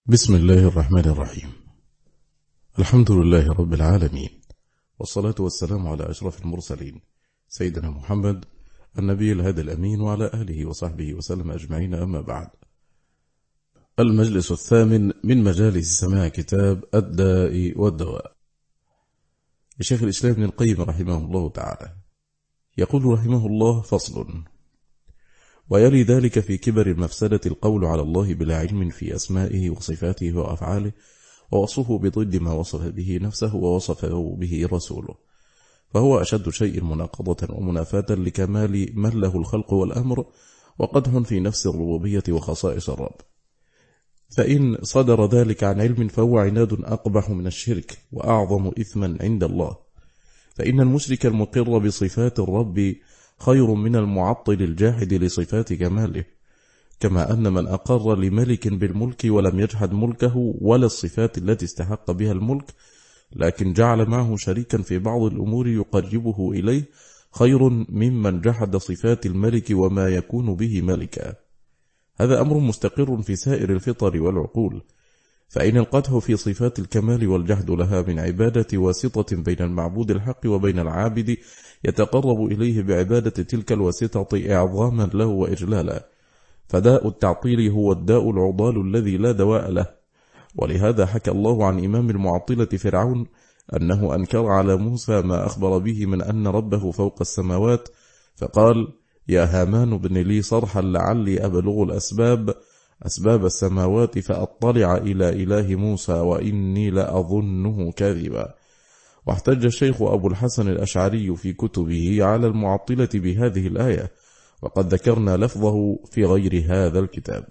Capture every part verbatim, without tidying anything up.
بسم الله الرحمن الرحيم. الحمد لله رب العالمين، والصلاة والسلام على أشرف المرسلين سيدنا محمد النبي الهادي الأمين وعلى آله وصحبه وسلم أجمعين، أما بعد. المجلس الثامن من مجالس سماع كتاب الداء والدواء لشيخ الإسلام ابن القيم رحمه الله تعالى. يقول رحمه الله: فصل. ويلي ذلك في كبر المفسدة القول على الله بلا علم في أسمائه وصفاته وأفعاله، ووصفه بضد ما وصف به نفسه ووصفه به رسوله، فهو أشد شيء مناقضة ومنافاة لكمال من له الخلق والأمر، وقدح في نفس الربوبية وخصائص الرب. فإن صدر ذلك عن علم فهو عناد أقبح من الشرك وأعظم إثما عند الله، فإن المشرك المقر بصفات الرب خير من المعطل الجاحد لصفات كماله، كما أن من أقر لملك بالملك ولم يجحد ملكه ولا الصفات التي استحق بها الملك، لكن جعل معه شريكا في بعض الأمور يقربه إليه، خير ممن جحد صفات الملك وما يكون به ملكا. هذا أمر مستقر في سائر الفطر والعقول، فإن القدح في صفات الكمال والجحد لها من عبادة واسطة بين المعبود الحق وبين العابد يتقرب إليه بعبادة تلك الواسطة إعظاما له وإجلالا، فداء التعطيل هو الداء العضال الذي لا دواء له. ولهذا حكى الله عن إمام المعطلة فرعون أنه أنكر على موسى ما أخبر به من أن ربه فوق السماوات، فقال: يا هامان ابن لي صرحا لعلي أبلغ الأسباب أسباب السماوات فأطلع إلى إله موسى وإني لأظنه كاذبا. واحتج الشيخ أبو الحسن الأشعري في كتبه على المعطلة بهذه الآية، وقد ذكرنا لفظه في غير هذا الكتاب.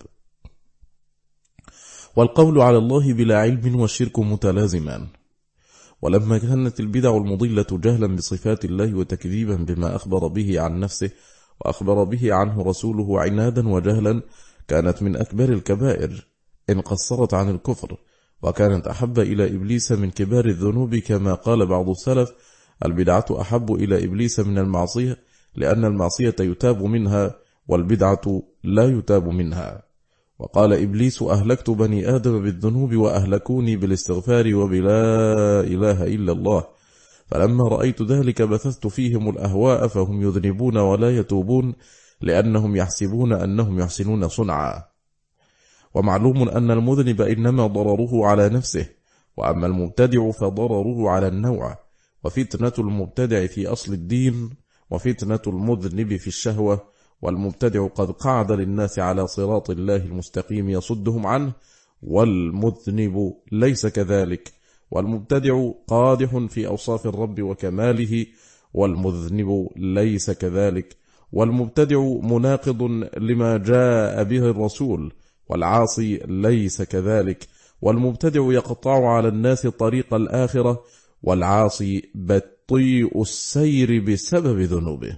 والقول على الله بلا علم والشرك متلازمان. ولما كانت البدع المضلة جهلا بصفات الله وتكذيبا بما أخبر به عن نفسه وأخبر به عنه رسوله عنادا وجهلا، كانت من أكبر الكبائر إن قصرت عن الكفر، وكانت أحب إلى إبليس من كبار الذنوب، كما قال بعض السلف: البدعة أحب إلى إبليس من المعصية، لأن المعصية يتاب منها والبدعة لا يتاب منها. وقال إبليس: أهلكت بني آدم بالذنوب وأهلكوني بالاستغفار وبلا إله إلا الله، فلما رأيت ذلك بثثت فيهم الأهواء فهم يذنبون ولا يتوبون، لأنهم يحسبون أنهم يحسنون صنعا. ومعلوم أن المذنب إنما ضرره على نفسه، وأما المبتدع فضرره على النوع. وفتنة المبتدع في أصل الدين، وفتنة المذنب في الشهوة. والمبتدع قد قعد للناس على صراط الله المستقيم يصدهم عنه، والمذنب ليس كذلك. والمبتدع قادح في أوصاف الرب وكماله، والمذنب ليس كذلك. والمبتدع مناقض لما جاء به الرسول، والعاصي ليس كذلك. والمبتدع يقطع على الناس طريق الآخرة، والعاصي بطيء السير بسبب ذنوبه.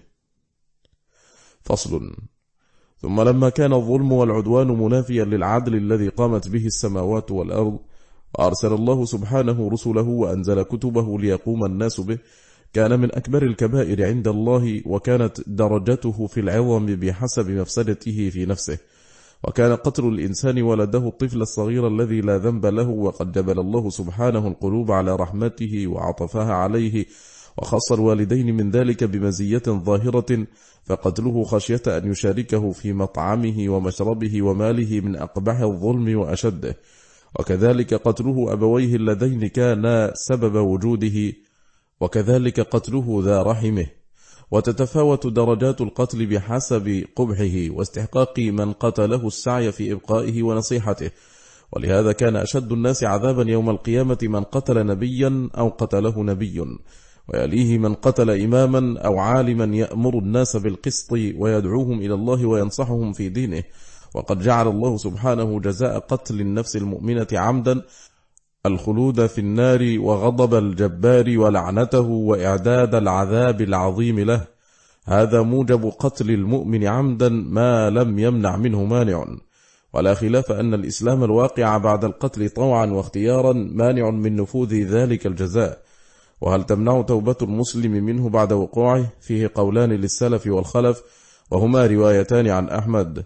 فصل. ثم لما كان الظلم والعدوان منافيا للعدل الذي قامت به السماوات والأرض، وأرسل الله سبحانه رسله وأنزل كتبه ليقوم الناس به، كان من أكبر الكبائر عند الله، وكانت درجته في العظم بحسب مفسدته في نفسه. وكان قتل الإنسان ولده الطفل الصغير الذي لا ذنب له، وقد جبل الله سبحانه القلوب على رحمته وعطفها عليه، وخص الوالدين من ذلك بمزية ظاهرة، فقتله خشية أن يشاركه في مطعمه ومشربه وماله من أقبح الظلم وأشده. وكذلك قتله أبويه اللذين كانا سبب وجوده، وكذلك قتله ذا رحمه. وتتفاوت درجات القتل بحسب قبحه واستحقاق من قتله السعي في إبقائه ونصيحته. ولهذا كان أشد الناس عذابا يوم القيامة من قتل نبيا أو قتله نبي، ويليه من قتل إماما أو عالما يأمر الناس بالقسط ويدعوهم إلى الله وينصحهم في دينه. وقد جعل الله سبحانه جزاء قتل النفس المؤمنة عمدا الخلود في النار وغضب الجبار ولعنته وإعداد العذاب العظيم له. هذا موجب قتل المؤمن عمدا ما لم يمنع منه مانع. ولا خلاف أن الإسلام الواقع بعد القتل طوعا واختيارا مانع من نفوذ ذلك الجزاء. وهل تمنع توبة المسلم منه بعد وقوعه؟ فيه قولان للسلف والخلف، وهما روايتان عن أحمد.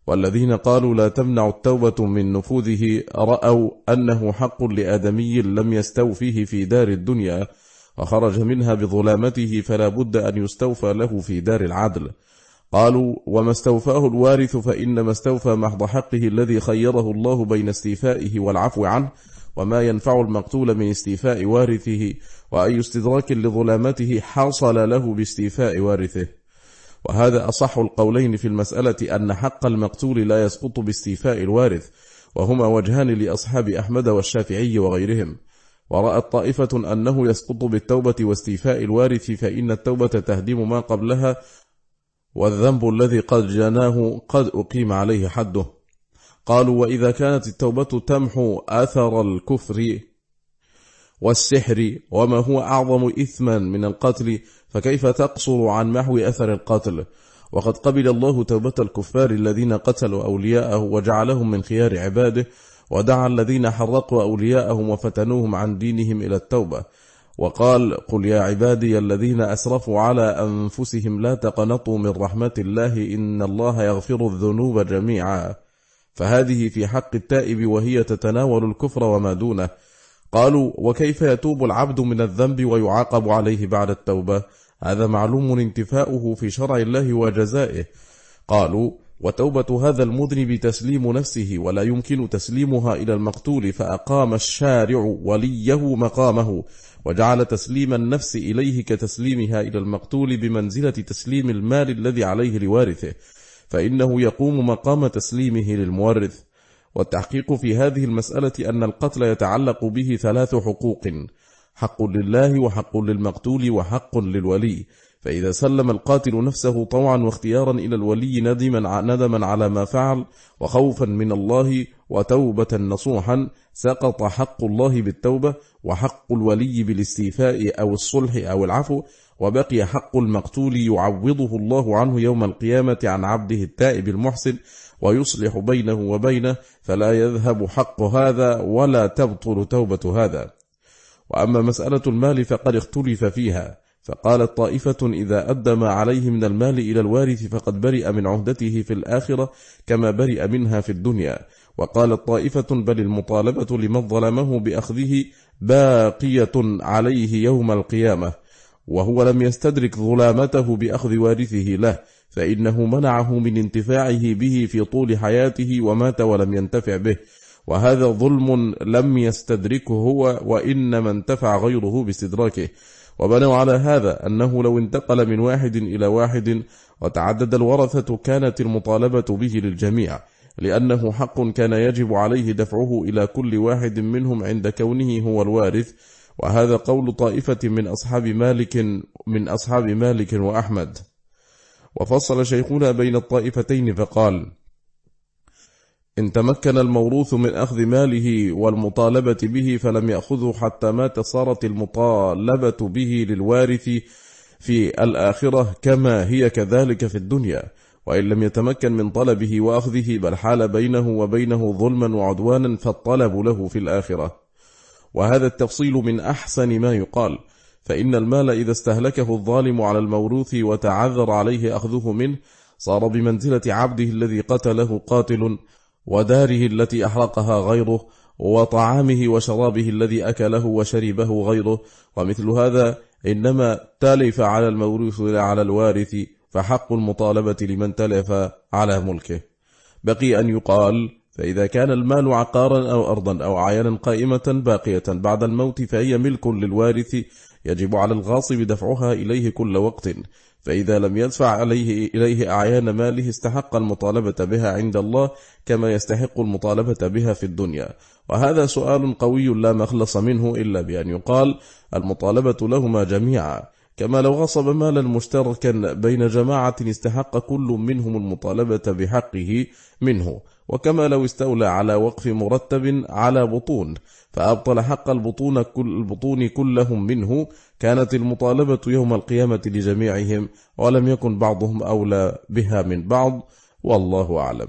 والذين قالوا لا تمنع التوبة من نفوذه رأوا أنه حق لآدمي لم يستوفيه في دار الدنيا وخرج منها بظلامته فلا بد أن يستوفى له في دار العدل. قالوا وما استوفاه الوارث فإنما استوفى محض حقه الذي خيره الله بين استيفائه والعفو عنه، وما ينفع المقتول من استيفاء وارثه، وأي استدراك لظلامته حصل له باستيفاء وارثه. وهذا أصح القولين في المسألة، أن حق المقتول لا يسقط باستيفاء الوارث، وهما وجهان لأصحاب أحمد والشافعي وغيرهم. ورأت طائفة أنه يسقط بالتوبة واستيفاء الوارث، فإن التوبة تهدم ما قبلها، والذنب الذي قد جناه قد أقيم عليه حده. قالوا وإذا كانت التوبة تمحو أثر الكفر والسحر وما هو أعظم إثما من القتل، فكيف تقصر عن محو أثر القتل؟ وقد قبل الله توبة الكفار الذين قتلوا أولياءه وجعلهم من خيار عباده، ودعا الذين حرقوا أولياءهم وفتنوهم عن دينهم إلى التوبة، وقال قل يا عبادي الذين أسرفوا على أنفسهم لا تقنطوا من رحمة الله إن الله يغفر الذنوب جميعا، فهذه في حق التائب وهي تتناول الكفر وما دونه. قالوا وكيف يتوب العبد من الذنب ويعاقب عليه بعد التوبة؟ هذا معلوم انتفاؤه في شرع الله وجزائه. قالوا وتوبة هذا المذنب تسليم نفسه، ولا يمكن تسليمها إلى المقتول، فأقام الشارع وليه مقامه، وجعل تسليم النفس إليه كتسليمها إلى المقتول بمنزلة تسليم المال الذي عليه لوارثه، فإنه يقوم مقام تسليمه للمورث. والتحقيق في هذه المسألة أن القتل يتعلق به ثلاث حقوق: حق لله وحق للمقتول وحق للولي. فإذا سلم القاتل نفسه طوعا واختيارا إلى الولي ندما ندما على ما فعل وخوفا من الله وتوبة نصوحا، سقط حق الله بالتوبة وحق الولي بالاستيفاء أو الصلح أو العفو، وبقي حق المقتول يعوضه الله عنه يوم القيامة عن عبده التائب المحسن، ويصلح بينه وبينه، فلا يذهب حق هذا ولا تبطل توبة هذا. وأما مسألة المال فقد اختلف فيها، فقالت طائفة إذا أدى ما عليه من المال إلى الوارث فقد برئ من عهدته في الآخرة كما برئ منها في الدنيا. وقالت طائفة بل المطالبة لمن ظلمه بأخذه باقية عليه يوم القيامة، وهو لم يستدرك ظلامته بأخذ وارثه له، فإنه منعه من انتفاعه به في طول حياته ومات ولم ينتفع به، وهذا ظلم لم يستدركه هو، وإنما انتفع غيره باستدراكه. وبنوا على هذا أنه لو انتقل من واحد إلى واحد وتعدد الورثة كانت المطالبة به للجميع، لأنه حق كان يجب عليه دفعه إلى كل واحد منهم عند كونه هو الوارث. وهذا قول طائفة من أصحاب مالك من أصحاب مالك وأحمد. وفصل شيخنا بين الطائفتين فقال: إن تمكن الموروث من أخذ ماله والمطالبة به فلم يأخذه حتى مات، صارت المطالبة به للوارث في الآخرة كما هي كذلك في الدنيا، وإن لم يتمكن من طلبه وأخذه بل حال بينه وبينه ظلما وعدوانا فالطلب له في الآخرة. وهذا التفصيل من أحسن ما يقال، فإن المال إذا استهلكه الظالم على الموروث وتعذر عليه أخذه منه صار بمنزلة عبده الذي قتله قاتل، وداره التي أحرقها غيره، وطعامه وشرابه الذي أكله وشربه غيره. ومثل هذا إنما تلف على الموروث لا على الوارث، فحق المطالبة لمن تلف على ملكه. بقي أن يقال: فإذا كان المال عقارا أو أرضا أو عيانا قائمة باقية بعد الموت فهي ملك للوارث، يجب على الغاصب دفعها إليه كل وقت، فإذا لم يدفع عليه إليه أعيان ماله استحق المطالبة بها عند الله كما يستحق المطالبة بها في الدنيا. وهذا سؤال قوي لا مخلص منه إلا بأن يقال: المطالبة لهما جميعا، كما لو غصب مالا مشتركا بين جماعة استحق كل منهم المطالبة بحقه منه، وكما لو استولى على وقف مرتب على بطون فأبطل حق البطون, كل البطون كلهم منه، كانت المطالبة يوم القيامة لجميعهم، ولم يكن بعضهم أولى بها من بعض، والله أعلم.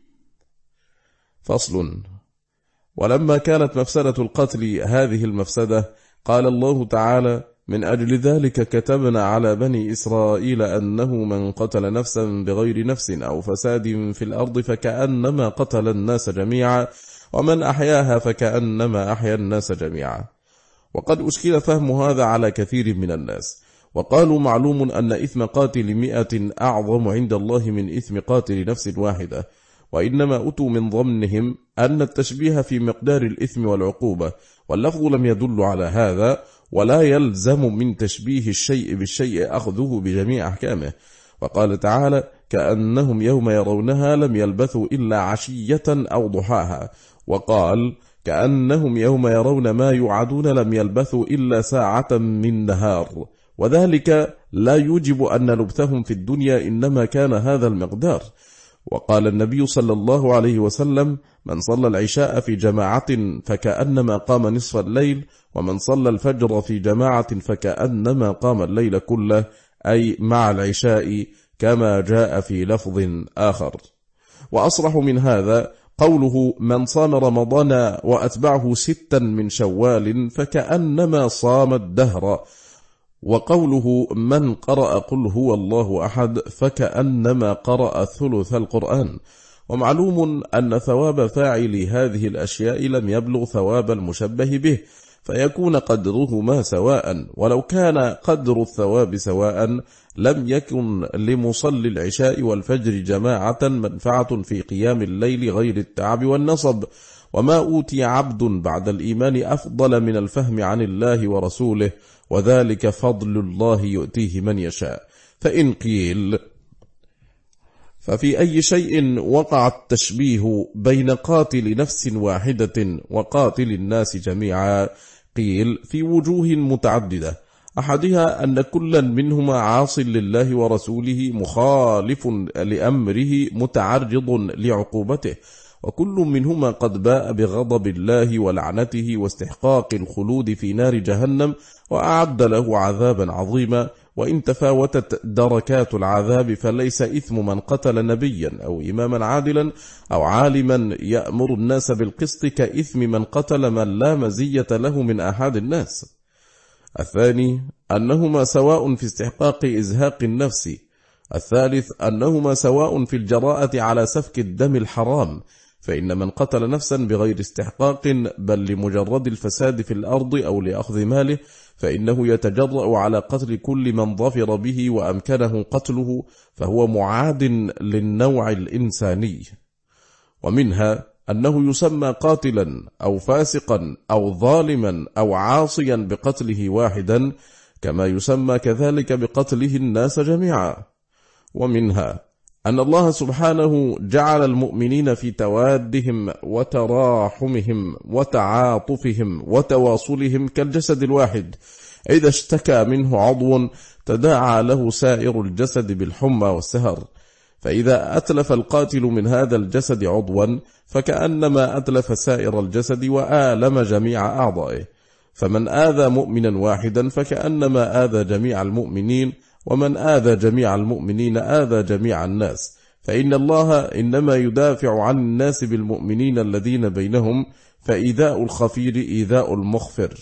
فصل. ولما كانت مفسدة القتل هذه المفسدة قال الله تعالى: من أجل ذلك كتبنا على بني إسرائيل أنه من قتل نفسا بغير نفس أو فساد في الأرض فكأنما قتل الناس جميعا ومن أحياها فكأنما أحيا الناس جميعا. وقد أشكل فهم هذا على كثير من الناس، وقالوا معلوم أن إثم قاتل مئة أعظم عند الله من إثم قاتل نفس واحدة، وإنما أتوا من ضمنهم أن التشبيه في مقدار الإثم والعقوبة، واللفظ لم يدل على هذا، ولا يلزم من تشبيه الشيء بالشيء أخذه بجميع أحكامه. وقال تعالى: كأنهم يوم يرونها لم يلبثوا إلا عشية أو ضحاها. وقال: كأنهم يوم يرون ما يوعدون لم يلبثوا إلا ساعة من نهار. وذلك لا يوجب أن لبثهم في الدنيا إنما كان هذا المقدار. وقال النبي صلى الله عليه وسلم: من صلى العشاء في جماعة فكأنما قام نصف الليل، ومن صلى الفجر في جماعة فكأنما قام الليل كله، أي مع العشاء، كما جاء في لفظ آخر. وأصرح من هذا قوله: من صام رمضان وأتبعه ستا من شوال فكأنما صام الدهر، وقوله: من قرأ قل هو الله أحد فكأنما قرأ ثلث القرآن. ومعلوم أن ثواب فاعل هذه الأشياء لم يبلغ ثواب المشبه به، فيكون قدرهما سواء، ولو كان قدر الثواب سواء لم يكن لمصلي العشاء والفجر جماعة منفعة في قيام الليل غير التعب والنصب. وما أوتي عبد بعد الإيمان أفضل من الفهم عن الله ورسوله، وذلك فضل الله يؤتيه من يشاء. فإن قيل: ففي أي شيء وقع التشبيه بين قاتل نفس واحدة وقاتل الناس جميعا؟ قيل: في وجوه متعددة، أحدها أن كلا منهما عاص لله ورسوله مخالف لأمره متعرض لعقوبته، وكل منهما قد باء بغضب الله ولعنته واستحقاق الخلود في نار جهنم، وأعد له عذابا عظيما. وإن تفاوتت دركات العذاب فليس إثم من قتل نبيا أو إماما عادلا أو عالما يأمر الناس بالقسط كإثم من قتل من لا مزية له من أحد الناس. الثاني أنهما سواء في استحقاق إزهاق النفس. الثالث أنهما سواء في الجراءة على سفك الدم الحرام، فإن من قتل نفسا بغير استحقاق بل لمجرد الفساد في الأرض أو لأخذ ماله فإنه يتجرأ على قتل كل من ظفر به وأمكنه قتله، فهو معاد للنوع الإنساني. ومنها أنه يسمى قاتلا أو فاسقا أو ظالما أو عاصيا بقتله واحدا، كما يسمى كذلك بقتله الناس جميعا. ومنها أن الله سبحانه جعل المؤمنين في توادهم وتراحمهم وتعاطفهم وتواصلهم كالجسد الواحد، إذا اشتكى منه عضو تداعى له سائر الجسد بالحمى والسهر. فإذا أتلف القاتل من هذا الجسد عضوا فكأنما أتلف سائر الجسد وآلم جميع أعضائه. فمن آذى مؤمنا واحدا فكأنما آذى جميع المؤمنين، ومن آذى جميع المؤمنين آذى جميع الناس، فإن الله إنما يدافع عن الناس بالمؤمنين الذين بينهم، فإيذاء الخفير إيذاء المخفر.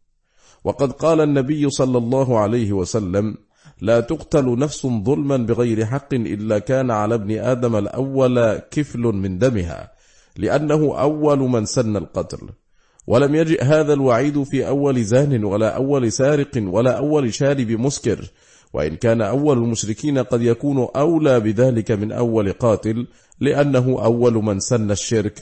وقد قال النبي صلى الله عليه وسلم: لا تقتل نفس ظلما بغير حق إلا كان على ابن آدم الأول كفل من دمها، لأنه أول من سن القتل. ولم يجئ هذا الوعيد في أول زان ولا أول سارق ولا أول شارب مسكر، وإن كان أول المشركين قد يكون أولى بذلك من أول قاتل، لأنه أول من سن الشرك.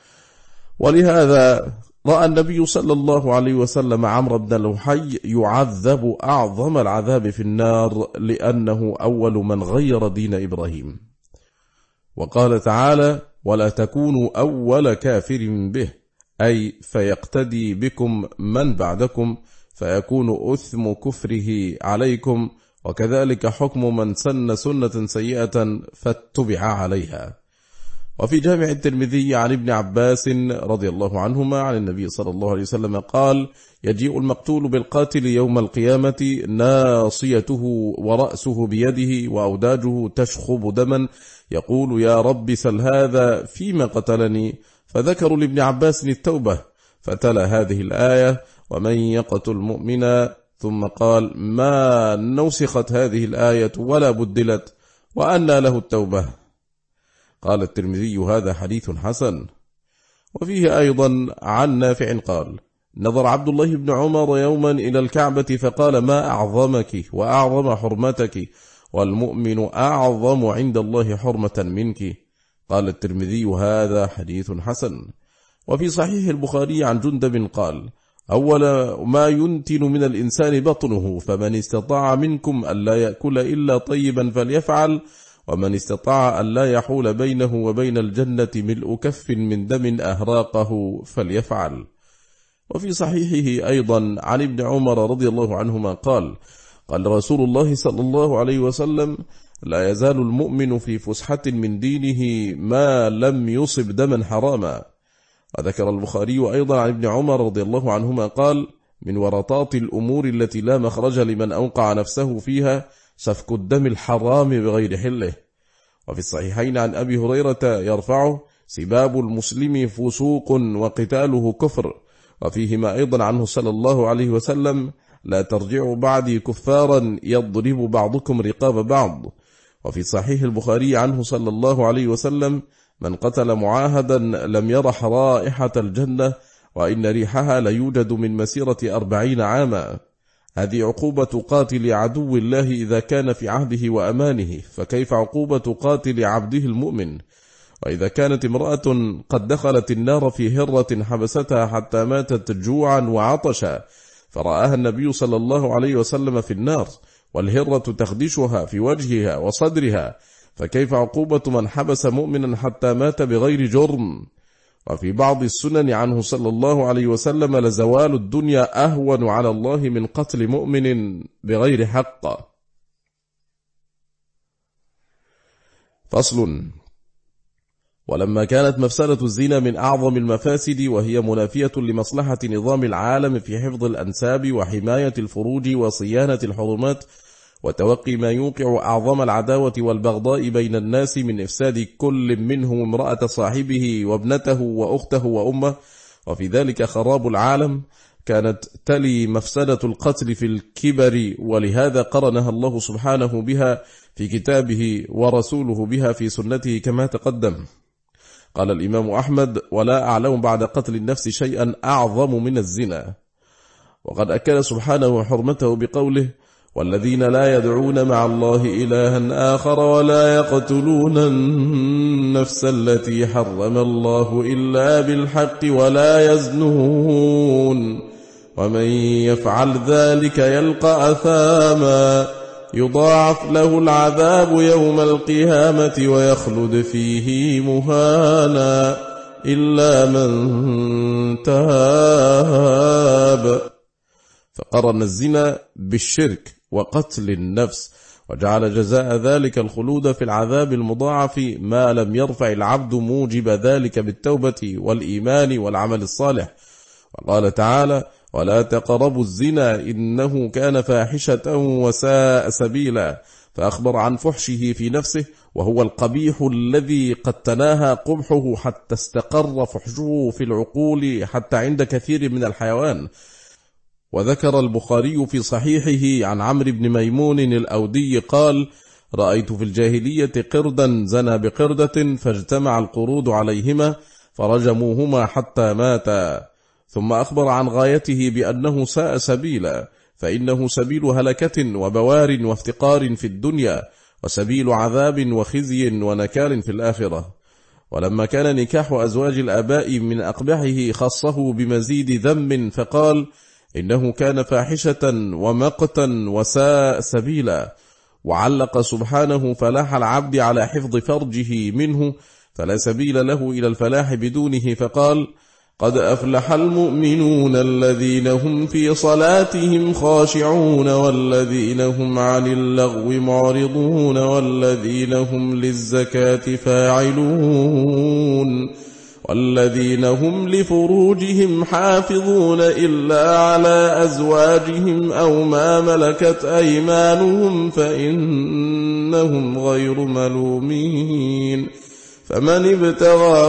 ولهذا رأى النبي صلى الله عليه وسلم عمرو بن لحي يعذب أعظم العذاب في النار، لأنه أول من غير دين إبراهيم. وقال تعالى: ولا تكونوا أول كافر به، أي فيقتدي بكم من بعدكم فيكون أثم كفره عليكم، وكذلك حكم من سن سنة سيئة فاتبع عليها. وفي جامع الترمذي عن ابن عباس رضي الله عنهما عن النبي صلى الله عليه وسلم قال: يجيء المقتول بالقاتل يوم القيامة ناصيته ورأسه بيده وأوداجه تشخب دما، يقول: يا رب سل هذا فيما قتلني، فذكروا لابن عباس التوبة، فتلا هذه الآية: ومن يقتل مؤمنا ثم قال: ما نسخت هذه الآية ولا بدلت، وأنى له التوبة. قال الترمذي: هذا حديث حسن. وفيه أيضا عن نافع قال: نظر عبد الله بن عمر يوما إلى الكعبة فقال: ما أعظمك وأعظم حرمتك، والمؤمن أعظم عند الله حرمة منك. قال الترمذي: هذا حديث حسن. وفي صحيح البخاري عن جندب قال: أول ما ينتن من الإنسان بطنه، فمن استطاع منكم ألا يأكل إلا طيبا فليفعل، ومن استطاع ألا يحول بينه وبين الجنة ملء كف من دم أهراقه فليفعل. وفي صحيحه أيضا عن ابن عمر رضي الله عنهما قال: قال رسول الله صلى الله عليه وسلم: لا يزال المؤمن في فسحة من دينه ما لم يصب دما حراما. وذكر البخاري أيضا عن ابن عمر رضي الله عنهما قال: من ورطات الأمور التي لا مخرج لمن أوقع نفسه فيها سفك الدم الحرام بغير حله. وفي الصحيحين عن أبي هريرة يرفعه: سباب المسلم فسوق وقتاله كفر. وفيهما أيضا عنه صلى الله عليه وسلم: لا ترجعوا بعدي كفارا يضرب بعضكم رقاب بعض. وفي صحيح البخاري عنه صلى الله عليه وسلم: من قتل معاهدا لم يرح رائحة الجنة، وإن ريحها ليوجد من مسيرة أربعين عاما. هذه عقوبة قاتل عدو الله إذا كان في عهده وأمانه، فكيف عقوبة قاتل عبده المؤمن؟ وإذا كانت امرأة قد دخلت النار في هرة حبستها حتى ماتت جوعا وعطشا، فرآها النبي صلى الله عليه وسلم في النار، والهرة تخدشها في وجهها وصدرها، فكيف عقوبة من حبس مؤمنا حتى مات بغير جرم؟ وفي بعض السنن عنه صلى الله عليه وسلم: لزوال الدنيا أهون على الله من قتل مؤمن بغير حق. فصل. ولما كانت مفسدة الزنا من أعظم المفاسد، وهي منافية لمصلحة نظام العالم في حفظ الأنساب وحماية الفروج وصيانة الحرمات وتوقي ما يوقع أعظم العداوة والبغضاء بين الناس من إفساد كل منهم امرأة صاحبه وابنته وأخته وأمه، وفي ذلك خراب العالم، كانت تلي مفسدة القتل في الكبر، ولهذا قرنها الله سبحانه بها في كتابه ورسوله بها في سنته كما تقدم. قال الإمام أحمد: ولا أعلم بعد قتل النفس شيئا أعظم من الزنا. وقد أكد سبحانه حرمته بقوله: والذين لا يدعون مع الله إلها آخر ولا يقتلون النفس التي حرم الله إلا بالحق ولا يزنون ومن يفعل ذلك يلقى أثاما يضاعف له العذاب يوم القيامة ويخلد فيه مهانا إلا من تاب. فقرن الزنا بالشرك وقتل النفس، وجعل جزاء ذلك الخلود في العذاب المضاعف ما لم يرفع العبد موجب ذلك بالتوبة والإيمان والعمل الصالح. وقال تعالى: ولا تقربوا الزنا إنه كان فاحشة وساء سبيلا، فأخبر عن فحشه في نفسه، وهو القبيح الذي قد تناهى قبحه حتى استقر فحشه في العقول حتى عند كثير من الحيوان. وذكر البخاري في صحيحه عن عمرو بن ميمون الأودي قال: رأيت في الجاهلية قردا زنى بقردة فاجتمع القرود عليهما فرجموهما حتى ماتا. ثم أخبر عن غايته بأنه ساء سبيلا، فإنه سبيل هلكة وبوار وافتقار في الدنيا، وسبيل عذاب وخزي ونكال في الآخرة. ولما كان نكاح أزواج الآباء من أقبحه خصه بمزيد ذم فقال: إنه كان فاحشة ومقتا وساء سبيلا. وعلق سبحانه فلاح العبد على حفظ فرجه منه، فلا سبيل له إلى الفلاح بدونه، فقال: قد أفلح المؤمنون الذين هم في صلاتهم خاشعون والذين هم عن اللغو معرضون والذين هم للزكاة فاعلون والذين هم لفروجهم حافظون إلا على أزواجهم أو ما ملكت أيمانهم فإنهم غير ملومين، فمن ابتغى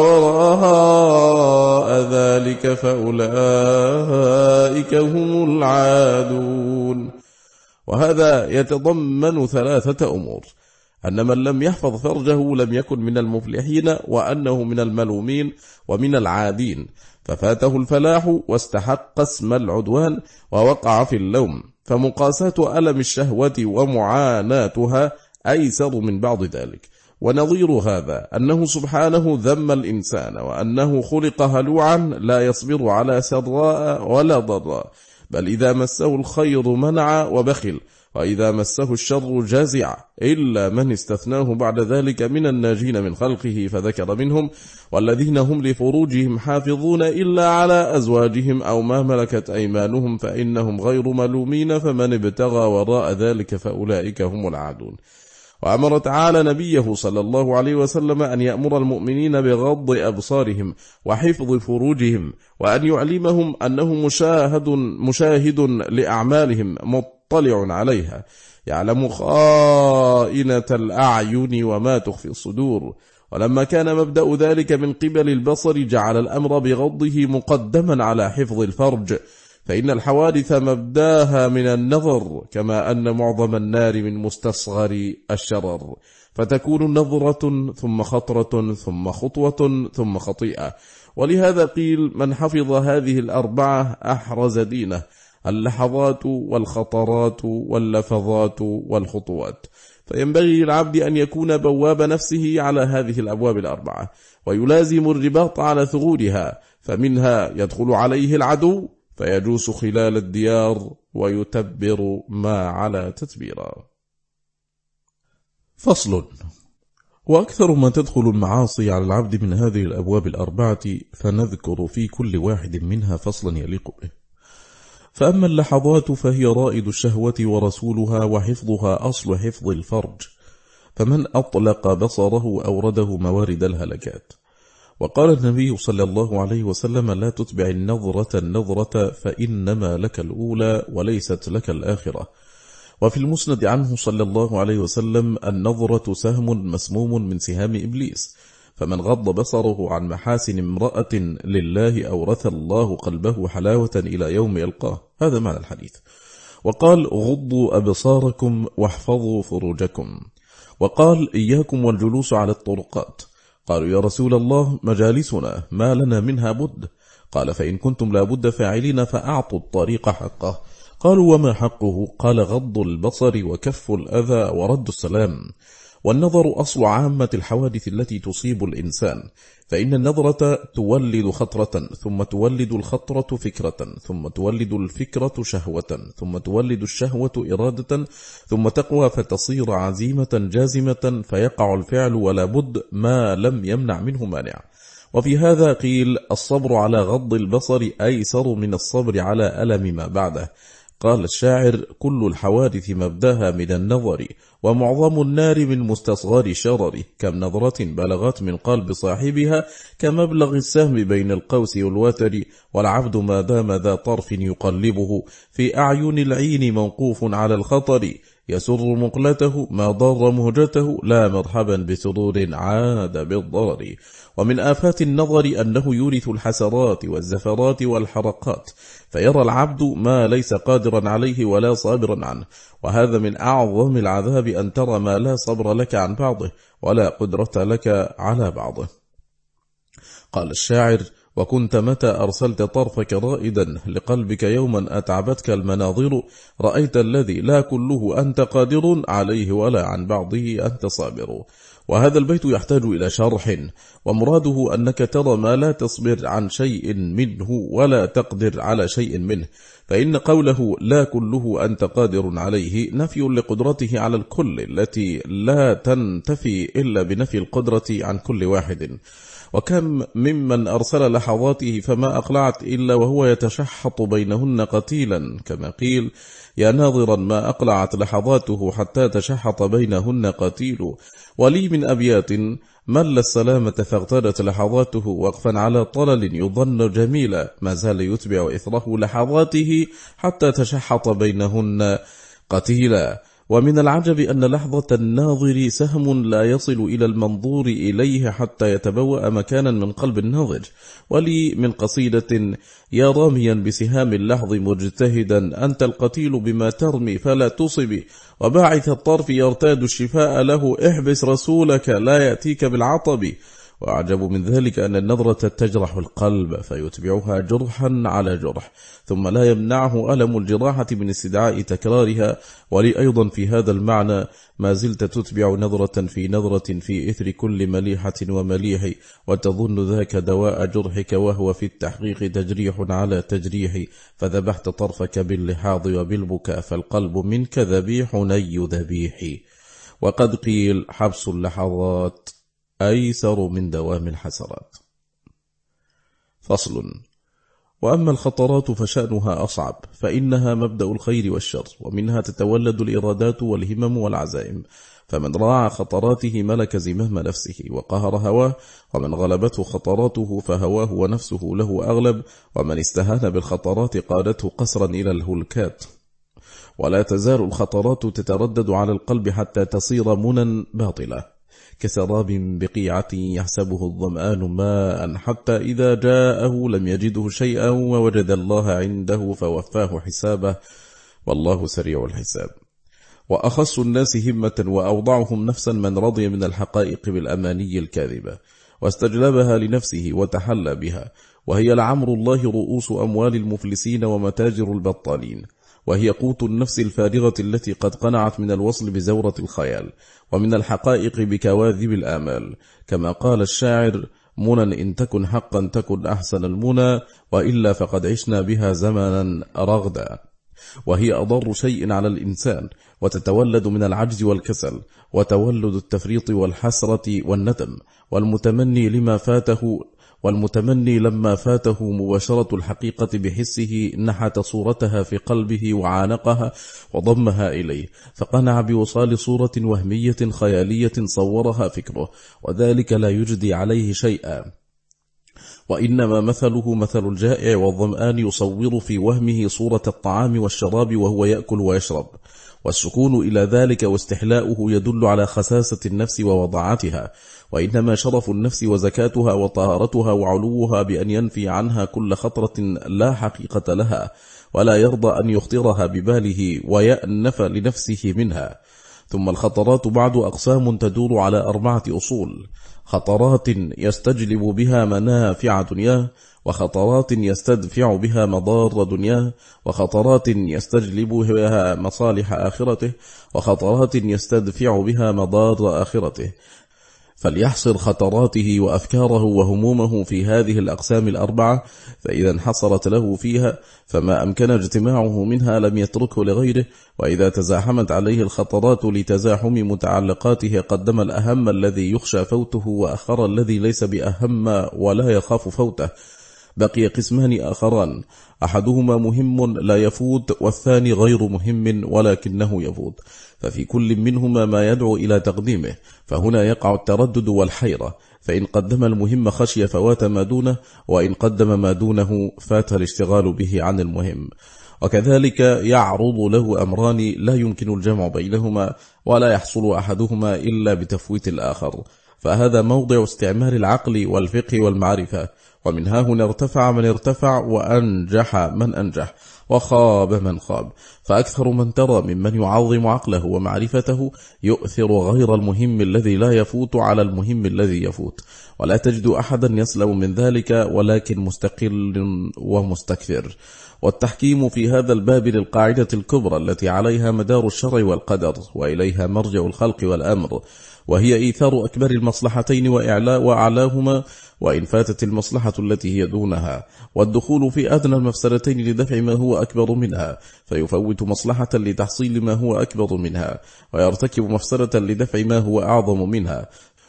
وراء ذلك فأولئك هم العادون. وهذا يتضمن ثلاثة أمور: أن من لم يحفظ فرجه لم يكن من المفلحين، وأنه من الملومين ومن العادين، ففاته الفلاح واستحق اسم العدوان ووقع في اللوم، فمقاساة ألم الشهوة ومعاناتها أيسر من بعض ذلك. ونظير هذا أنه سبحانه ذم الإنسان، وأنه خلق هلوعا لا يصبر على سراء ولا ضراء، بل إذا مسه الخير منع وبخل، وإذا مسه الشر جازع، إلا من استثناه بعد ذلك من الناجين من خلقه، فذكر منهم: والذين هم لفروجهم حافظون إلا على أزواجهم أو ما ملكت أيمانهم فإنهم غير ملومين، فمن ابتغى وراء ذلك فأولئك هم العادون. وأمر تعالى نبيه صلى الله عليه وسلم أن يأمر المؤمنين بغض أبصارهم وحفظ فروجهم، وأن يعلمهم أنه مشاهد, مشاهد لأعمالهم مطلع عليها، يعلم خائنة الأعين وما تخفي الصدور. ولما كان مبدأ ذلك من قبل البصر جعل الأمر بغضه مقدما على حفظ الفرج، فإن الحوادث مبداها من النظر، كما أن معظم النار من مستصغر الشرر، فتكون نظرة ثم خطرة ثم خطوة ثم خطيئة. ولهذا قيل: من حفظ هذه الأربعة أحرز دينه: اللحظات والخطرات واللفظات والخطوات. فينبغي للعبد أن يكون بواب نفسه على هذه الأبواب الأربعة، ويلازم الرباط على ثغورها، فمنها يدخل عليه العدو فيجوس خلال الديار ويتبر ما على تتبيرا. فصل. وأكثر ما تدخل المعاصي على العبد من هذه الأبواب الأربعة، فنذكر في كل واحد منها فصلا يليق به. فأما اللحظات فهي رائد الشهوة ورسولها، وحفظها أصل حفظ الفرج، فمن أطلق بصره أورده موارد الهلكات. وقال النبي صلى الله عليه وسلم: لا تتبع النظرة النظرة فإنما لك الأولى وليست لك الآخرة. وفي المسند عنه صلى الله عليه وسلم: النظرة سهم مسموم من سهام إبليس، فمن غض بصره عن محاسن امرأة لله أورث الله قلبه حلاوة إلى يوم يلقاه. هذا معنى الحديث. وقال: غضوا أبصاركم واحفظوا فروجكم. وقال: إياكم والجلوس على الطرقات. قالوا: يا رسول الله، مجالسنا ما لنا منها بد. قال: فإن كنتم لا بد فاعلين فأعطوا الطريق حقه. قالوا: وما حقه؟ قال: غض البصر وكف الأذى ورد السلام. والنظر أصل عامة الحوادث التي تصيب الإنسان، فإن النظرة تولد خطرة، ثم تولد الخطرة فكرة، ثم تولد الفكرة شهوة، ثم تولد الشهوة إرادة، ثم تقوى فتصير عزيمة جازمة، فيقع الفعل ولا بد ما لم يمنع منه مانع. وفي هذا قيل: الصبر على غض البصر أيسر من الصبر على ألم ما بعده. قال الشاعر: كل الحوادث مبداها من النظر، ومعظم النار من مستصغر الشرر، كم نظرة بلغت من قلب صاحبها، كمبلغ السهم بين القوس والوتر، والعبد ما دام ذا طرف يقلبه، في أعين العين موقوف على الخطر، يسر مقلته ما ضر مهجته، لا مرحبا بسرور عاد بالضرر. ومن آفات النظر أنه يورث الحسرات والزفرات والحرقات، فيرى العبد ما ليس قادرا عليه ولا صابرا عنه، وهذا من أعظم العذاب، أن ترى ما لا صبر لك عن بعضه ولا قدرة لك على بعضه. قال الشاعر: وكنت متى أرسلت طرفك رائدا لقلبك يوما أتعبتك المناظر، رأيت الذي لا كله أنت قادر عليه ولا عن بعضه أنت صابر. وهذا البيت يحتاج إلى شرح، ومراده أنك ترى ما لا تصبر عن شيء منه ولا تقدر على شيء منه، فإن قوله لا كله أنت قادر عليه نفي لقدرته على الكل، التي لا تنتفي إلا بنفي القدرة عن كل واحد. وكم ممن أرسل لحظاته فما أقلعت إلا وهو يتشحط بينهن قتيلا، كما قيل: يا ناظرا ما أقلعت لحظاته حتى تشحط بينهن قتيل. ولي من أبيات: مل السلامة فاغتدت لحظاته، وقفا على طلل يظن جميلا، ما زال يتبع إثره لحظاته حتى تشحط بينهن قتيلا. ومن العجب أن لحظة الناظر سهم لا يصل إلى المنظور إليه حتى يتبوأ مكانا من قلب الناظر. ولي من قصيدة: يا راميا بسهام اللحظ مجتهدا، أنت القتيل بما ترمي فلا تصب، وباعث الطرف يرتاد الشفاء له، احبس رسولك لا يأتيك بالعطب. وأعجب من ذلك أن النظرة تجرح القلب فيتبعها جرحا على جرح، ثم لا يمنعه ألم الجراحة من استدعاء تكرارها. ولي أيضا في هذا المعنى: ما زلت تتبع نظرة في نظرة في إثر كل مليحة ومليح، وتظن ذاك دواء جرحك، وهو في التحقيق تجريح على تجريح، فذبحت طرفك باللحاظ وبالبكاء، فالقلب منك ذبيح ني ذبيح. وقد قيل: حبس اللحظات أيسر من دوام الحسرات. فصل. وأما الخطرات فشأنها أصعب، فإنها مبدأ الخير والشر، ومنها تتولد الإرادات والهمم والعزائم. فمن راعى خطراته ملك زمام نفسه وقهر هواه، ومن غلبته خطراته فهواه ونفسه له أغلب، ومن استهان بالخطرات قادته قسرا إلى الهلكات. ولا تزال الخطرات تتردد على القلب حتى تصير منى باطلة، كسراب بقيعة يحسبه الظمآن ماء، حتى إذا جاءه لم يجده شيئا، ووجد الله عنده فوفاه حسابه، والله سريع الحساب. وأخص الناس همة وأوضعهم نفسا من رضي من الحقائق بالأماني الكاذبة، واستجلبها لنفسه وتحلى بها، وهي لعمر الله رؤوس أموال المفلسين ومتاجر البطالين، وهي قوت النفس الفارغة التي قد قنعت من الوصل بزورة الخيال، ومن الحقائق بكواذب الآمال، كما قال الشاعر: منى إن تكن حقا تكن أحسن المنى، وإلا فقد عشنا بها زمنا رغدا. وهي أضر شيء على الإنسان، وتتولد من العجز والكسل، وتولد التفريط والحسرة والندم، والمتمني لما فاته والمتمني لما فاته مباشرة الحقيقة بحسه نحت صورتها في قلبه وعانقها وضمها إليه، فقنع بوصال صورة وهمية خيالية صورها فكره، وذلك لا يجدي عليه شيئا، وإنما مثله مثل الجائع والظمآن يصور في وهمه صورة الطعام والشراب وهو يأكل ويشرب، والسكون إلى ذلك واستحلاؤه يدل على خساسة النفس ووضعتها، وإنما شرف النفس وزكاتها وطهارتها وعلوها بأن ينفي عنها كل خطرة لا حقيقة لها، ولا يرضى أن يخطرها بباله ويأنف لنفسه منها. ثم الخطرات بعد أقسام تدور على أربعة أصول: خطرات يستجلب بها منافع دنياه، وخطرات يستدفع بها مضار دنياه، وخطرات يستجلب بها مصالح آخرته، وخطرات يستدفع بها مضار آخرته. فليحصر خطراته وأفكاره وهمومه في هذه الأقسام الأربعة، فإذا انحصرت له فيها فما أمكن اجتماعه منها لم يتركه لغيره، وإذا تزاحمت عليه الخطرات لتزاحم متعلقاته قدم الأهم الذي يخشى فوته وأخر الذي ليس بأهم ولا يخاف فوته. بقي قسمان آخران: أحدهما مهم لا يفوت، والثاني غير مهم ولكنه يفوت، ففي كل منهما ما يدعو إلى تقديمه، فهنا يقع التردد والحيرة، فإن قدم المهم خشي فوات ما دونه، وإن قدم ما دونه فات الاشتغال به عن المهم. وكذلك يعرض له أمران لا يمكن الجمع بينهما، ولا يحصل أحدهما إلا بتفويت الآخر، فهذا موضع استعمال العقل والفقه والمعرفة، ومن ها هنا ارتفع من ارتفع، وأنجح من أنجح، وخاب من خاب. فأكثر من ترى ممن يعظم عقله ومعرفته يؤثر غير المهم الذي لا يفوت على المهم الذي يفوت، ولا تجد أحدا يسلم من ذلك، ولكن مستقل ومستكثر. والتحكيم في هذا الباب للقاعدة الكبرى التي عليها مدار الشرع والقدر، وإليها مرجع الخلق والأمر، وهي إيثار أكبر المصلحتين وأعلاهما، وإن فاتت المصلحة التي هي دونها، والدخول في أدنى المفسدتين لدفع ما هو أكبر منها، فيفوت مصلحة لتحصيل ما هو أكبر منها، ويرتكب مفسدة لدفع ما هو أعظم منها.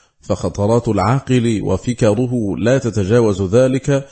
فخطرات العاقل وفكره لا تتجاوز ذلك،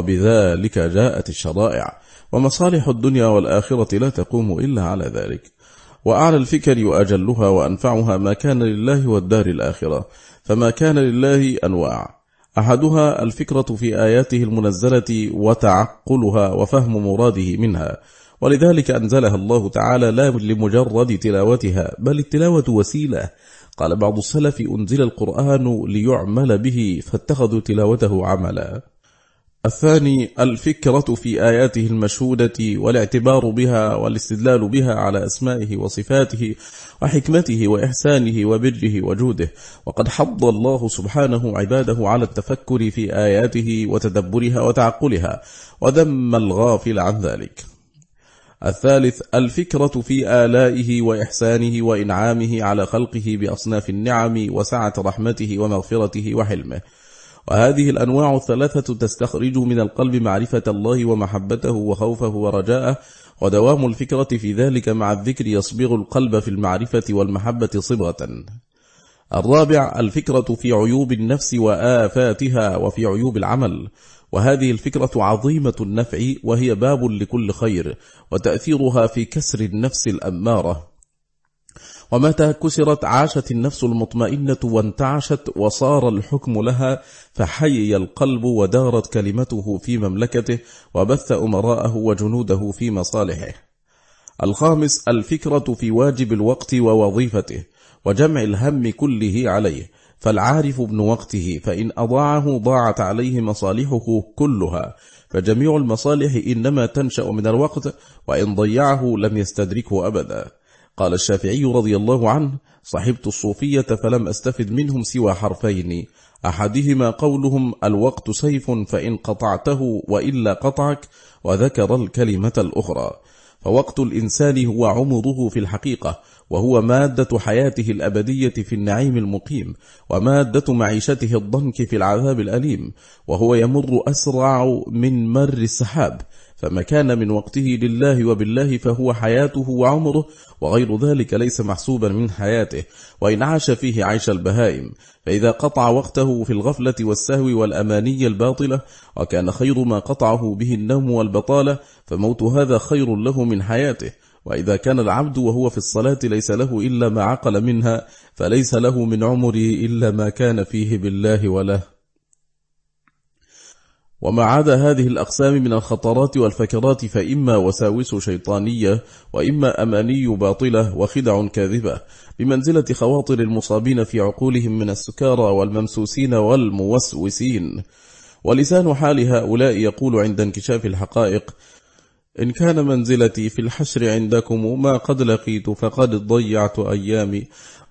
وبذلك جاءت الشرائع، ومصالح الدنيا والآخرة لا تقوم إلا على ذلك. وأعلى الفكر وأجلها وأنفعها ما كان لله والدار الآخرة، فما كان لله أنواع: أحدها الفكرة في آياته المنزلة وتعقلها وفهم مراده منها، ولذلك أنزلها الله تعالى لا لمجرد تلاوتها بل التلاوة وسيلة. قال بعض السلف: أنزل القرآن ليعمل به فاتخذوا تلاوته عملا. الثاني الفكرة في آياته المشهودة والاعتبار بها والاستدلال بها على أسمائه وصفاته وحكمته وإحسانه وبره وجوده، وقد حض الله سبحانه عباده على التفكر في آياته وتدبرها وتعقلها، وذم الغافل عن ذلك. الثالث الفكرة في آلائه وإحسانه وإنعامه على خلقه بأصناف النعم وسعة رحمته ومغفرته وحلمه، وهذه الأنواع الثلاثة تستخرج من القلب معرفة الله ومحبته وخوفه ورجاءه، ودوام الفكرة في ذلك مع الذكر يصبغ القلب في المعرفة والمحبة صبغة. الرابع الفكرة في عيوب النفس وآفاتها وفي عيوب العمل، وهذه الفكرة عظيمة النفع وهي باب لكل خير، وتأثيرها في كسر النفس الأمارة، ومتى كسرت عاشت النفس المطمئنة وانتعشت وصار الحكم لها، فحيي القلب ودارت كلمته في مملكته وبث أمراءه وجنوده في مصالحه. الخامس الفكرة في واجب الوقت ووظيفته وجمع الهم كله عليه، فالعارف ابن وقته، فإن أضاعه ضاعت عليه مصالحه كلها، فجميع المصالح إنما تنشأ من الوقت، وإن ضيعه لم يستدركه أبدا. قال الشافعي رضي الله عنه: صحبت الصوفية فلم أستفد منهم سوى حرفين، أحدهما قولهم الوقت سيف فإن قطعته وإلا قطعك، وذكر الكلمة الأخرى. فوقت الإنسان هو عمره في الحقيقة، وهو مادة حياته الأبدية في النعيم المقيم، ومادة معيشته الضنك في العذاب الأليم، وهو يمر أسرع من مر السحاب، فما كان من وقته لله وبالله فهو حياته وعمره، وغير ذلك ليس محسوبا من حياته، وإن عاش فيه عيش البهائم. فإذا قطع وقته في الغفلة والسهو والأماني الباطلة، وكان خير ما قطعه به النوم والبطالة، فموت هذا خير له من حياته. وإذا كان العبد وهو في الصلاة ليس له إلا ما عقل منها، فليس له من عمره إلا ما كان فيه بالله وله. وما عدا هذه الأقسام من الخطرات والفكرات فإما وساوس شيطانية، وإما أماني باطلة وخدع كاذبة، بمنزلة خواطر المصابين في عقولهم من السكارى والممسوسين والموسوسين. ولسان حال هؤلاء يقول عند انكشاف الحقائق: إن كان منزلتي في الحشر عندكم ما قد لقيت فقد ضيعت أيامي،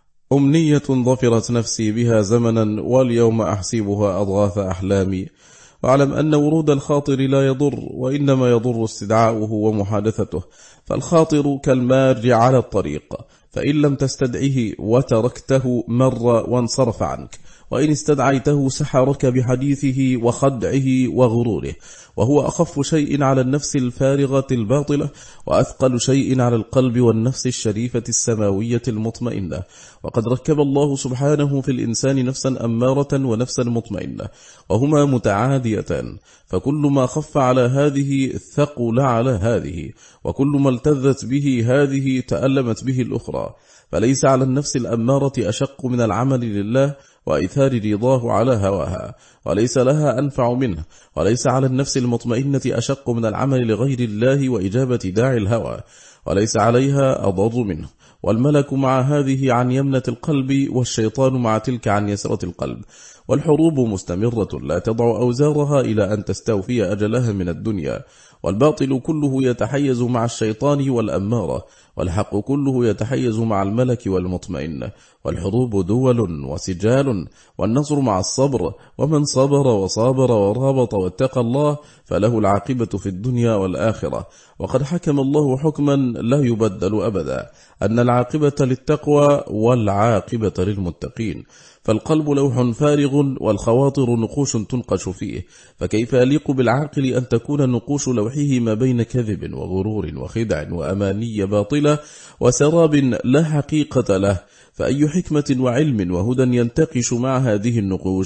أمنية ظفرت نفسي بها زمنا واليوم أحسبها أضغاث أحلامي. واعلم أن ورود الخاطر لا يضر، وإنما يضر استدعاؤه ومحادثته، فالخاطر كالمار على الطريق، فإن لم تستدعه وتركته مر وانصرف عنك، وإن استدعيته سحرك بحديثه وخدعه وغروره، وهو أخف شيء على النفس الفارغة الباطلة، وأثقل شيء على القلب والنفس الشريفة السماوية المطمئنة. وقد ركب الله سبحانه في الإنسان نفسا أمارة ونفسا مطمئنة، وهما متعاديتان، فكل ما خف على هذه ثقل على هذه، وكل ما التذت به هذه تألمت به الأخرى. فليس على النفس الأمارة أشق من العمل لله وإثار رضاه على هواها، وليس لها أنفع منه، وليس على النفس المطمئنة أشق من العمل لغير الله وإجابة داعي الهوى، وليس عليها أضر منه. والملك مع هذه عن يمنة القلب، والشيطان مع تلك عن يسرة القلب، والحروب مستمرة لا تضع أوزارها إلى أن تستوفي أجلها من الدنيا. والباطل كله يتحيز مع الشيطان والأمارة، والحق كله يتحيز مع الملك والمطمئن. والحروب دول وسجال، والنصر مع الصبر، ومن صبر وصابر ورابط واتقى الله فله العاقبة في الدنيا والآخرة. وقد حكم الله حكما لا يبدل أبدا، أن العاقبة للتقوى والعاقبة للمتقين. فالقلب لوح فارغ، والخواطر نقوش تنقش فيه، فكيف يليق بالعاقل أن تكون نقوش لوحه ما بين كذب وغرور وخدع وأماني باطلة وسراب لا حقيقة له؟ فأي حكمة وعلم وهدى ينتقش مع هذه النقوش؟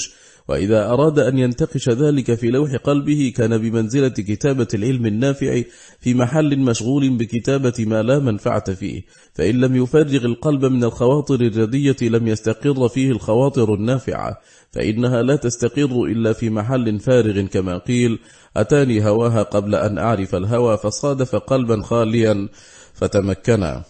وإذا أراد أن ينتقش ذلك في لوح قلبه كان بمنزلة كتابة العلم النافع في محل مشغول بكتابة ما لا منفعة فيه، فإن لم يفرغ القلب من الخواطر الردية لم يستقر فيه الخواطر النافعة، فإنها لا تستقر إلا في محل فارغ، كما قيل: أتاني هواها قبل أن أعرف الهوى فصادف قلبا خاليا فتمكنا.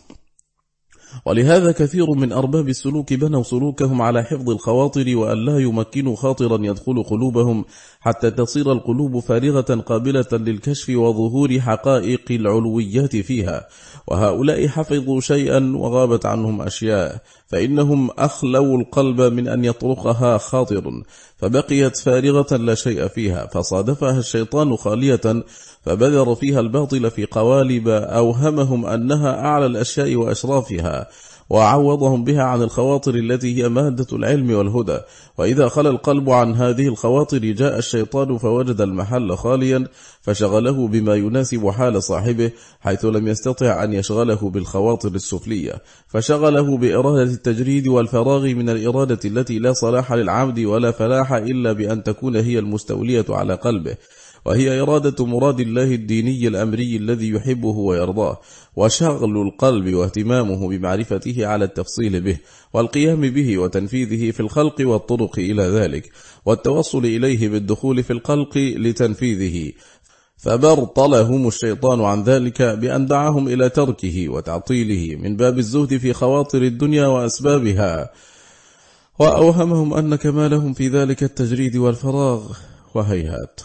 ولهذا كثير من أرباب السلوك بنوا سلوكهم على حفظ الخواطر وأن لا يمكنوا خاطرا يدخل قلوبهم حتى تصير القلوب فارغة قابلة للكشف وظهور حقائق العلويات فيها، وهؤلاء حفظوا شيئا وغابت عنهم أشياء، فإنهم أخلوا القلب من أن يطرقها خاطر فبقيت فارغة لا شيء فيها، فصادفها الشيطان خالية فبذر فيها الباطل في قوالب أوهمهم أنها أعلى الأشياء وأشرافها، وعوضهم بها عن الخواطر التي هي مادة العلم والهدى. وإذا خلى القلب عن هذه الخواطر جاء الشيطان فوجد المحل خاليا فشغله بما يناسب حال صاحبه، حيث لم يستطع أن يشغله بالخواطر السفلية، فشغله بإرادة التجريد والفراغ من الإرادة التي لا صلاح للعبد ولا فلاح إلا بأن تكون هي المستولية على قلبه، وهي إرادة مراد الله الديني الأمري الذي يحبه ويرضاه، وشغل القلب واهتمامه بمعرفته على التفصيل به والقيام به وتنفيذه في الخلق والطرق إلى ذلك، والتوصل إليه بالدخول في الخلق لتنفيذه، فبرطلهم الشيطان عن ذلك بأن دعاهم إلى تركه وتعطيله من باب الزهد في خواطر الدنيا وأسبابها، وأوهمهم أن كمالهم في ذلك التجريد والفراغ، وهيهات،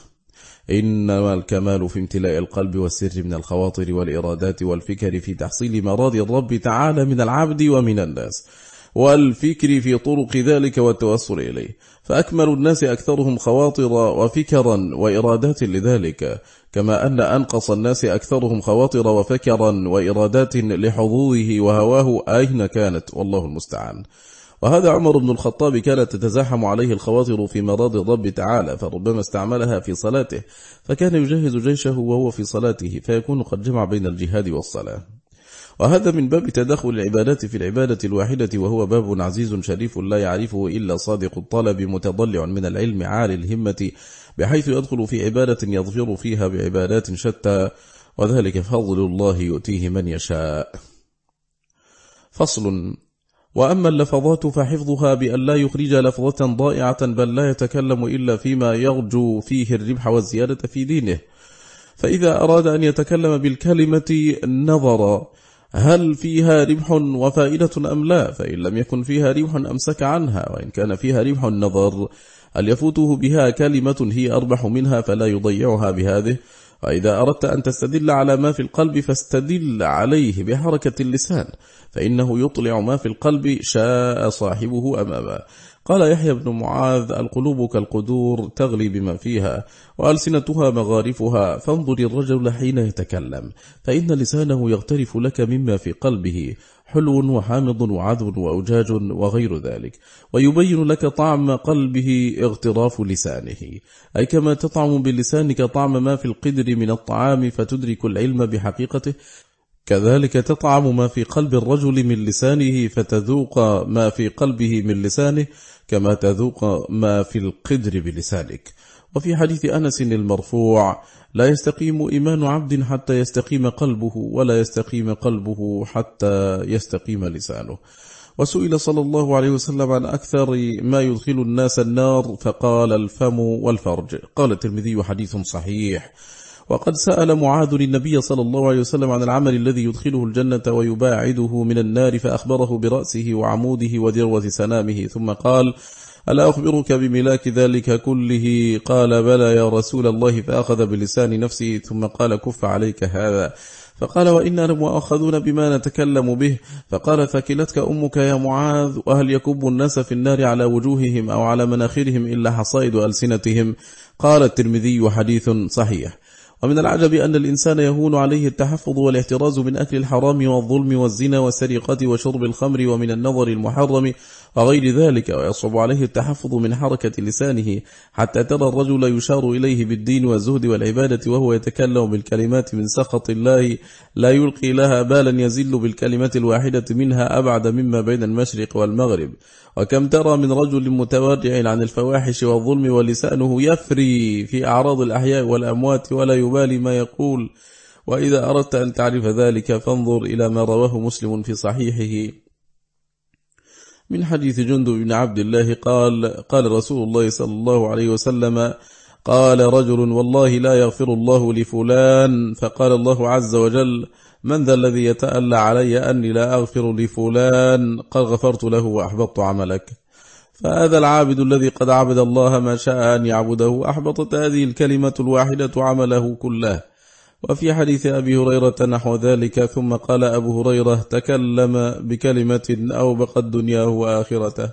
إنما الكمال في امتلاء القلب والسر من الخواطر والإرادات والفكر في تحصيل مراد الرب تعالى من العبد ومن الناس، والفكر في طرق ذلك والتوصل إليه، فأكمل الناس أكثرهم خواطر وفكرا وإرادات لذلك، كما أن أنقص الناس أكثرهم خواطر وفكرا وإرادات لحظوظه وهواه أين كانت، والله المستعان. وهذا عمر بن الخطاب كانت تتزاحم عليه الخواطر في مراد الرب تعالى، فربما استعملها في صلاته، فكان يجهز جيشه وهو في صلاته، فيكون قد جمع بين الجهاد والصلاة. وهذا من باب تدخل العبادات في العبادة الواحدة، وهو باب عزيز شريف لا يعرفه إلا صادق الطلب متضلع من العلم عالي الهمة، بحيث يدخل في عبادة يظفر فيها بعبادات شتى، وذلك فضل الله يؤتيه من يشاء. فصل. وأما اللفظات فحفظها بأن لا يخرج لفظة ضائعة، بل لا يتكلم إلا فيما يرجو فيه الربح والزيادة في دينه، فإذا أراد أن يتكلم بالكلمة نظر هل فيها ربح وفائدة أم لا، فإن لم يكن فيها ربح أمسك عنها، وإن كان فيها ربح نظر هل يفوته بها كلمة هي أربح منها فلا يضيعها بهذه. وإذا أردت أن تستدل على ما في القلب فاستدل عليه بحركة اللسان، فإنه يطلع ما في القلب شاء صاحبه أمامه. قال يحيى بن معاذ: القلوب كالقدور تغلي بما فيها، وألسنتها مغارفها، فانظر الرجل حين يتكلم، فإن لسانه يغترف لك مما في قلبه، حلو وحامض وعذب وأوجاج وغير ذلك، ويبين لك طعم قلبه اغتراف لسانه، أي كما تطعم بلسانك طعم ما في القدر من الطعام فتدرك العلم بحقيقته، كذلك تطعم ما في قلب الرجل من لسانه فتذوق ما في قلبه من لسانه، كما تذوق ما في القدر بلسانك. وفي حديث أنس المرفوع: لا يستقيم إيمان عبد حتى يستقيم قلبه، ولا يستقيم قلبه حتى يستقيم لسانه. وسئل صلى الله عليه وسلم عن أكثر ما يدخل الناس النار، فقال: الفم والفرج. قال الترمذي: حديث صحيح. وقد سأل معاذ النبي صلى الله عليه وسلم عن العمل الذي يدخله الجنة ويباعده من النار، فأخبره برأسه وعموده وذروة سنامه، ثم قال: ألا أخبرك بملاك ذلك كله؟ قال: بلى يا رسول الله. فأخذ بلسان نفسه ثم قال: كف عليك هذا. فقال: وإنا لمؤاخذون بما نتكلم به. فقال: ثكلتك أمك يا معاذ، وهل يكب الناس في النار على وجوههم أو على مناخرهم إلا حصائد ألسنتهم؟ قال الترمذي: حديث صحيح. ومن العجب أن الإنسان يهون عليه التحفظ والاحتراز من أكل الحرام والظلم والزنا والسرقة وشرب الخمر ومن النظر المحرم وغير ذلك، ويصعب عليه التحفظ من حركة لسانه، حتى ترى الرجل يشار إليه بالدين والزهد والعبادة وهو يتكلم بالكلمات من سخط الله لا يلقي لها بالا، يزل بالكلمة الواحدة منها أبعد مما بين المشرق والمغرب. وكم ترى من رجل متورع عن الفواحش والظلم ولسانه يفري في أعراض الأحياء والأموات ولا يبالي ما يقول. وإذا أردت أن تعرف ذلك فانظر إلى ما رواه مسلم في صحيحه من حديث جندب بن عبد الله قال قال رسول الله صلى الله عليه وسلم: قال رجل: والله لا يغفر الله لفلان. فقال الله عز وجل: من ذا الذي يتألى علي أني لا أغفر لفلان؟ قال: غفرت له وأحبطت عملك. فهذا العابد الذي قد عبد الله ما شاء أن يعبده أحبطت هذه الكلمة الواحدة عمله كله. وفي حديث أبي هريرة نحو ذلك. ثم قال أبو هريرة: تكلم بكلمة أوبقت دنياه وآخرته.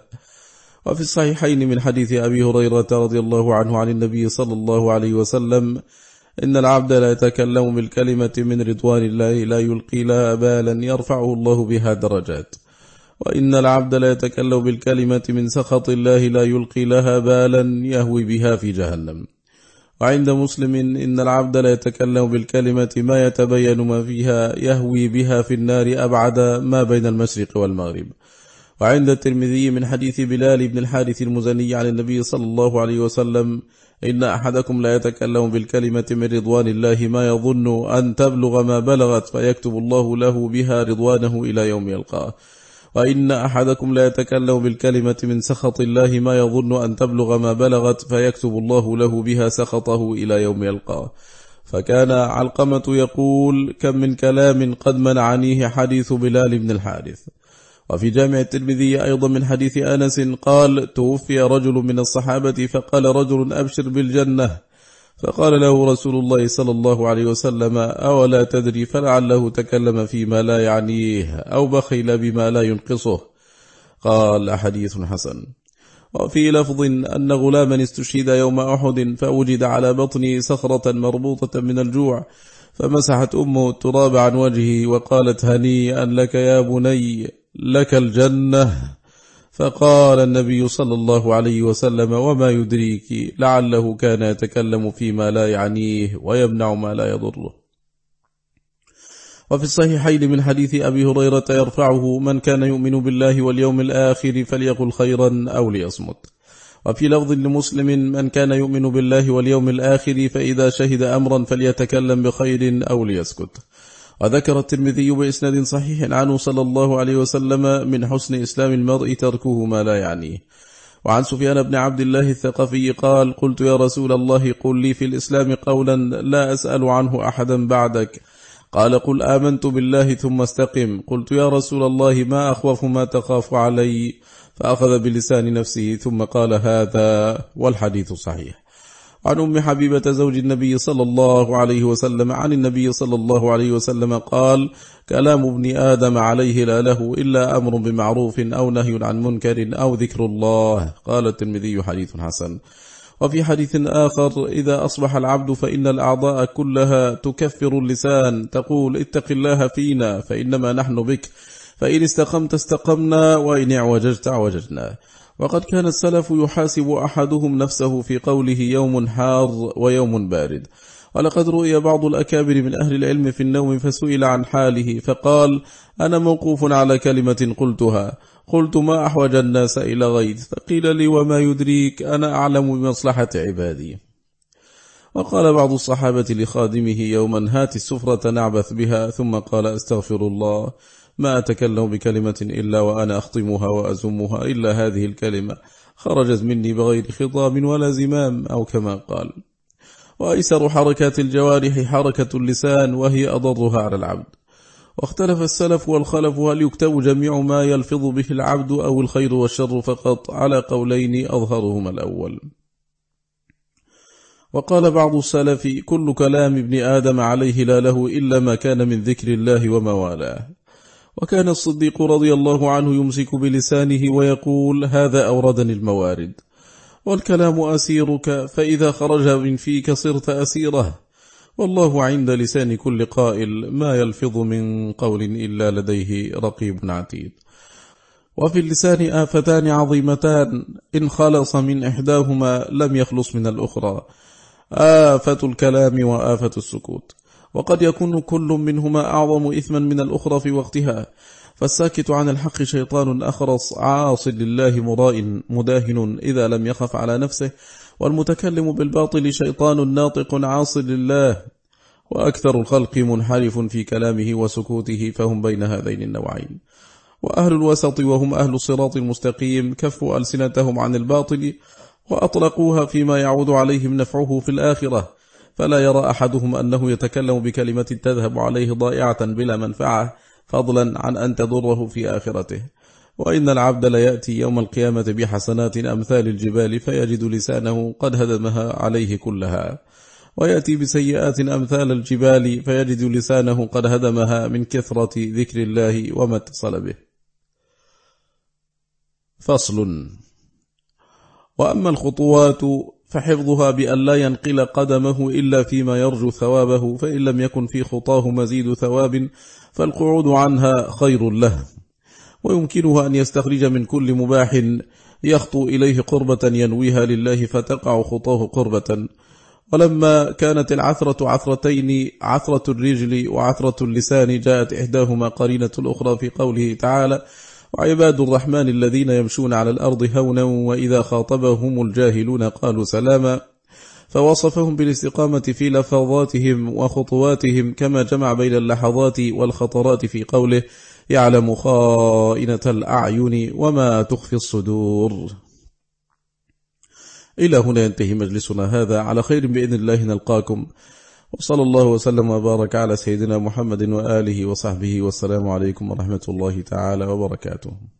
وفي الصحيحين من حديث أبي هريرة رضي الله عنه عن النبي صلى الله عليه وسلم: إن العبد لا يتكلم بالكلمة من رضوان الله لا يلقي لها بالا يرفعه الله بها درجات، وإن العبد لا يتكلم بالكلمة من سخط الله لا يلقي لها بالا يهوي بها في جهنم. وعند مسلم: إن العبد لا يتكلم بالكلمة ما يتبين ما فيها يهوي بها في النار أبعد ما بين المشرق والمغرب. وعند الترمذي من حديث بلال بن الحارث المزني عن النبي صلى الله عليه وسلم: إن أحدكم لا يتكلم بالكلمة من رضوان الله ما يظن أن تبلغ ما بلغت فيكتب الله له بها رضوانه إلى يوم يلقاه، وإن أحدكم لا يتكلم بالكلمة من سخط الله ما يظن أن تبلغ ما بلغت فيكتب الله له بها سخطه إلى يوم يلقاه. فكان علقمة يقول: كم من كلام قد منعنيه حديث بلال بن الحارث. وفي جامع الترمذي أيضا من حديث أنس قال: توفي رجل من الصحابة فقال رجل: أبشر بالجنة. فقال له رسول الله صلى الله عليه وسلم: أولا تدري؟ فلعله تكلم فيما لا يعنيه أو بخل بما لا ينقصه. قال: حديث حسن. وفي لفظ أن غلاما استشهد يوم أحد فوجد على بطنه صخرة مربوطة من الجوع، فمسحت أمه التراب عن وجهه وقالت: هنيئا لك يا بني، لك الجنة. فقال النبي صلى الله عليه وسلم: وما يدريك لعله كان يتكلم فيما لا يعنيه ويمنع ما لا يضره. وفي الصحيحين من حديث أبي هريرة يرفعه: من كان يؤمن بالله واليوم الآخر فليقل خيرا أو ليصمت. وفي لفظ لمسلم: من كان يؤمن بالله واليوم الآخر فإذا شهد أمرا فليتكلم بخير أو ليسكت. وذكر الترمذي بإسناد صحيح عنه صلى الله عليه وسلم: من حسن إسلام المرء تركه ما لا يعنيه. وعن سفيان بن عبد الله الثقفي قال: قلت يا رسول الله قل لي في الإسلام قولا لا أسأل عنه أحدا بعدك. قال: قل آمنت بالله ثم استقم. قلت يا رسول الله ما أخوف ما تخاف علي؟ فأخذ بلسان نفسه ثم قال: هذا. والحديث صحيح. عن أم حبيبة زوج النبي صلى الله عليه وسلم عن النبي صلى الله عليه وسلم قال: كلام ابن آدم عليه لا له إلا أمر بمعروف أو نهي عن منكر أو ذكر الله. قال الترمذي: حديث حسن. وفي حديث آخر: إذا أصبح العبد فإن الأعضاء كلها تكفر اللسان تقول: اتق الله فينا فإنما نحن بك، فإن استقمت استقمنا وإن اعوججت اعوججنا. وقد كان السلف يحاسب أحدهم نفسه في قوله: يوم حار ويوم بارد. ولقد رؤي بعض الأكابر من أهل العلم في النوم فسئل عن حاله فقال: أنا موقوف على كلمة قلتها، قلت ما أحوج الناس إلى غيث، فقيل لي: وما يدريك؟ أنا أعلم بمصلحة عبادي. وقال بعض الصحابة لخادمه يوما: هات السفرة نعبث بها. ثم قال: استغفر الله، ما أتكلم بكلمة إلا وأنا أخطمها وأزمها إلا هذه الكلمة خرجت مني بغير خطاب ولا زمام، أو كما قال. وأيسر حركات الجوارح حركة اللسان، وهي أضرها على العبد. واختلف السلف والخلف هل يكتب جميع ما يلفظ به العبد أو الخير والشر فقط، على قولين أظهرهما الأول. وقال بعض السلف: كل كلام ابن آدم عليه لا له إلا ما كان من ذكر الله وما والاه. وكان الصديق رضي الله عنه يمسك بلسانه ويقول: هذا أوردني الموارد. والكلام أسيرك، فإذا خرج من فيك صرت أسيره. والله عند لسان كل قائل ما يلفظ من قول إلا لديه رقيب عتيد. وفي اللسان آفتان عظيمتان إن خلص من إحداهما لم يخلص من الأخرى، آفة الكلام وآفة السكوت، وقد يكون كل منهما أعظم إثما من الأخرى في وقتها. فالساكت عن الحق شيطان أخرس عاص لله مراء مداهن إذا لم يخف على نفسه، والمتكلم بالباطل شيطان ناطق عاص لله، وأكثر الخلق منحرف في كلامه وسكوته، فهم بين هذين النوعين. وأهل الوسط وهم أهل الصراط المستقيم كفوا ألسنتهم عن الباطل وأطلقوها فيما يعود عليهم نفعه في الآخرة، فلا يرى أحدهم أنه يتكلم بكلمة تذهب عليه ضائعة بلا منفعة، فضلا عن أن تضره في آخرته. وإن العبد ليأتي يوم القيامة بحسنات أمثال الجبال فيجد لسانه قد هدمها عليه كلها، ويأتي بسيئات أمثال الجبال فيجد لسانه قد هدمها من كثرة ذكر الله وما اتصل به. فصل. وأما الخطوات فحفظها بأن لا ينقل قدمه إلا فيما يرجو ثوابه، فإن لم يكن في خطاه مزيد ثواب فالقعود عنها خير له. ويمكنه أن يستخرج من كل مباح يخطو إليه قربة ينويها لله فتقع خطاه قربة. ولما كانت العثرة عثرتين، عثرة الرجل وعثرة اللسان، جاءت إحداهما قرينة الأخرى في قوله تعالى: وعباد الرحمن الذين يمشون على الأرض هونا وإذا خاطبهم الجاهلون قالوا سلاما، فوصفهم بالاستقامة في لفظاتهم وخطواتهم، كما جمع بين اللحظات والخطرات في قوله: يعلم خائنة الأعين وما تخفي الصدور. إلى هنا ينتهي مجلسنا هذا، على خير بإذن الله نلقاكم، وصلى الله وسلم وبارك على سيدنا محمد وآله وصحبه، والسلام عليكم ورحمة الله تعالى وبركاته.